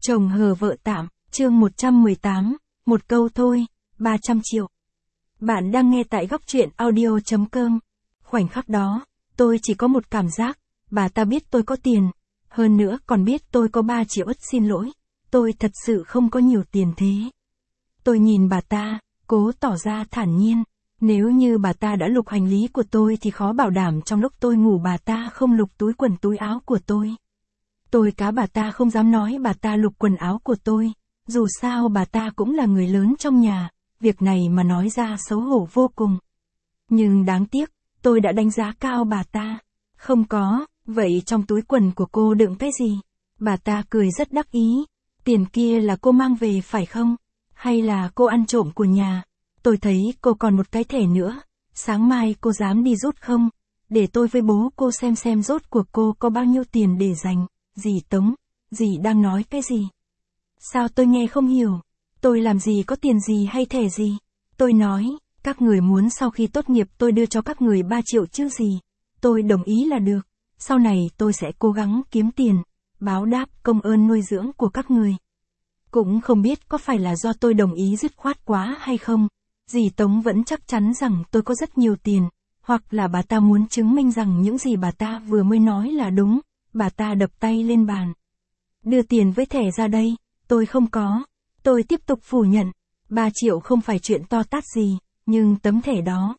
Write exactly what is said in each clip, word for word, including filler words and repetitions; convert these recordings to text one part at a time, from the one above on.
Chồng hờ vợ tạm, chương một trăm mười tám, một câu thôi, ba trăm triệu. Bạn đang nghe tại góc truyện audio chấm com. Khoảnh khắc đó, tôi chỉ có một cảm giác, bà ta biết tôi có tiền, hơn nữa còn biết tôi có ba triệu ất xin lỗi, tôi thật sự không có nhiều tiền thế. Tôi nhìn bà ta, cố tỏ ra thản nhiên, nếu như bà ta đã lục hành lý của tôi thì khó bảo đảm trong lúc tôi ngủ bà ta không lục túi quần túi áo của tôi. Tôi cá bà ta không dám nói bà ta lục quần áo của tôi, dù sao bà ta cũng là người lớn trong nhà, việc này mà nói ra xấu hổ vô cùng. Nhưng đáng tiếc, tôi đã đánh giá cao bà ta. Không có, vậy trong túi quần của cô đựng cái gì? Bà ta cười rất đắc ý. Tiền kia là cô mang về phải không? Hay là cô ăn trộm của nhà? Tôi thấy cô còn một cái thẻ nữa. Sáng mai cô dám đi rút không? Để tôi với bố cô xem xem rốt cuộc cô có bao nhiêu tiền để dành. Dì Tống, dì đang nói cái gì? Sao tôi nghe không hiểu? Tôi làm gì có tiền gì hay thẻ gì? Tôi nói, các người muốn sau khi tốt nghiệp tôi đưa cho các người ba triệu chứ gì? Tôi đồng ý là được. Sau này tôi sẽ cố gắng kiếm tiền, báo đáp công ơn nuôi dưỡng của các người. Cũng không biết có phải là do tôi đồng ý dứt khoát quá hay không? Dì Tống vẫn chắc chắn rằng tôi có rất nhiều tiền, hoặc là bà ta muốn chứng minh rằng những gì bà ta vừa mới nói là đúng. Bà ta đập tay lên bàn. Đưa tiền với thẻ ra đây, tôi không có. Tôi tiếp tục phủ nhận, ba triệu không phải chuyện to tát gì, nhưng tấm thẻ đó.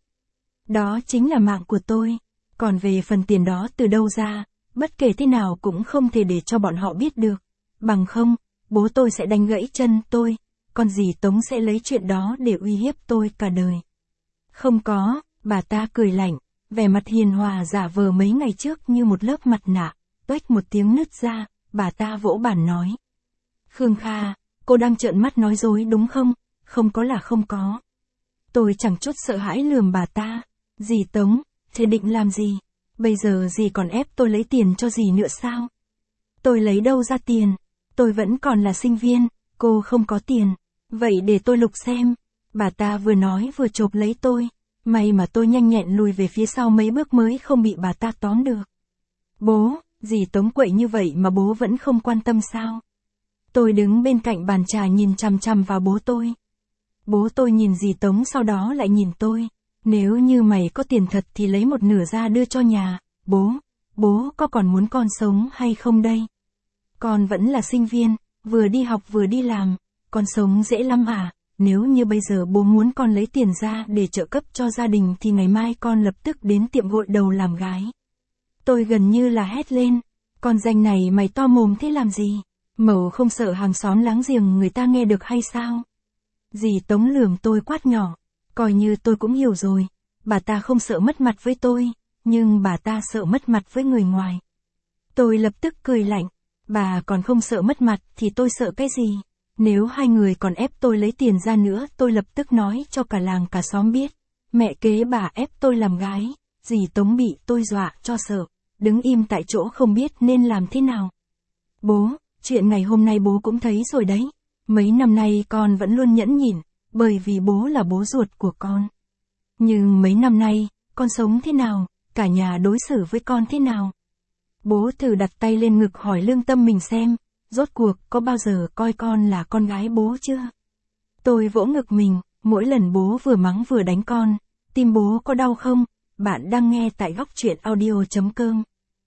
Đó chính là mạng của tôi. Còn về phần tiền đó từ đâu ra, bất kể thế nào cũng không thể để cho bọn họ biết được. Bằng không, bố tôi sẽ đánh gãy chân tôi, còn dì Tống sẽ lấy chuyện đó để uy hiếp tôi cả đời. Không có, bà ta cười lạnh, vẻ mặt hiền hòa giả vờ mấy ngày trước như một lớp mặt nạ. Tuếch một tiếng nứt ra, bà ta vỗ bàn nói. Khương Kha, cô đang trợn mắt nói dối đúng không? Không có là không có. Tôi chẳng chút sợ hãi lườm bà ta. Dì Tống, thế định làm gì? Bây giờ dì còn ép tôi lấy tiền cho dì nữa sao? Tôi lấy đâu ra tiền? Tôi vẫn còn là sinh viên, cô không có tiền. Vậy để tôi lục xem. Bà ta vừa nói vừa chộp lấy tôi. May mà tôi nhanh nhẹn lùi về phía sau mấy bước mới không bị bà ta tóm được. Bố! Dì Tống quậy như vậy mà bố vẫn không quan tâm sao? Tôi đứng bên cạnh bàn trà nhìn chằm chằm vào bố tôi. Bố tôi nhìn dì Tống sau đó lại nhìn tôi. Nếu như mày có tiền thật thì lấy một nửa ra đưa cho nhà. Bố, bố có còn muốn con sống hay không đây? Con vẫn là sinh viên, vừa đi học vừa đi làm. Con sống dễ lắm à? Nếu như bây giờ bố muốn con lấy tiền ra để trợ cấp cho gia đình thì ngày mai con lập tức đến tiệm gội đầu làm gái. Tôi gần như là hét lên, con danh này mày to mồm thế làm gì? Mẩu không sợ hàng xóm láng giềng người ta nghe được hay sao? Dì Tống lườm tôi quát nhỏ, coi như tôi cũng hiểu rồi, bà ta không sợ mất mặt với tôi, nhưng bà ta sợ mất mặt với người ngoài. Tôi lập tức cười lạnh, bà còn không sợ mất mặt thì tôi sợ cái gì? Nếu hai người còn ép tôi lấy tiền ra nữa tôi lập tức nói cho cả làng cả xóm biết, mẹ kế bà ép tôi làm gái. Dì Tống bị tôi dọa cho sợ. Đứng im tại chỗ không biết nên làm thế nào. Bố, chuyện ngày hôm nay bố cũng thấy rồi đấy. Mấy năm nay con vẫn luôn nhẫn nhịn, bởi vì bố là bố ruột của con. Nhưng mấy năm nay, con sống thế nào, cả nhà đối xử với con thế nào? Bố thử đặt tay lên ngực hỏi lương tâm mình xem, rốt cuộc có bao giờ coi con là con gái bố chưa? Tôi vỗ ngực mình, mỗi lần bố vừa mắng vừa đánh con, tim bố có đau không? Bạn đang nghe tại góc truyện audio chấm com.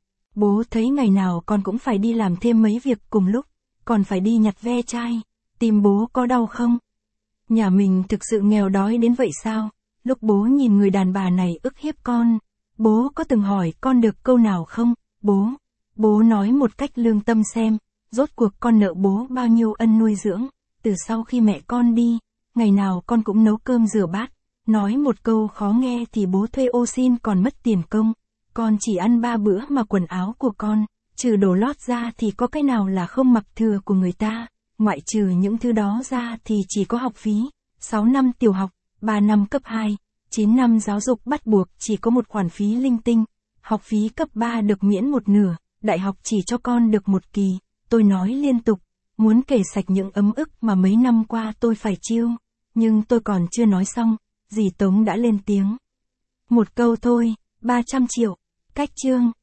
Bố thấy ngày nào con cũng phải đi làm thêm mấy việc cùng lúc, còn phải đi nhặt ve chai, tim bố có đau không? Nhà mình thực sự nghèo đói đến vậy sao? Lúc bố nhìn người đàn bà này ức hiếp con, bố có từng hỏi con được câu nào không? Bố, bố nói một cách lương tâm xem, rốt cuộc con nợ bố bao nhiêu ân nuôi dưỡng, từ sau khi mẹ con đi, ngày nào con cũng nấu cơm rửa bát. Nói một câu khó nghe thì bố thuê ô xin còn mất tiền công, con chỉ ăn ba bữa mà quần áo của con, trừ đồ lót ra thì có cái nào là không mặc thừa của người ta, ngoại trừ những thứ đó ra thì chỉ có học phí, sáu năm tiểu học, ba năm cấp hai, chín năm giáo dục bắt buộc chỉ có một khoản phí linh tinh, học phí cấp ba được miễn một nửa, đại học chỉ cho con được một kỳ, tôi nói liên tục, muốn kể sạch những ấm ức mà mấy năm qua tôi phải chịu, nhưng tôi còn chưa nói xong. Dì Tống đã lên tiếng. Một câu thôi, ba trăm triệu. Cách chương.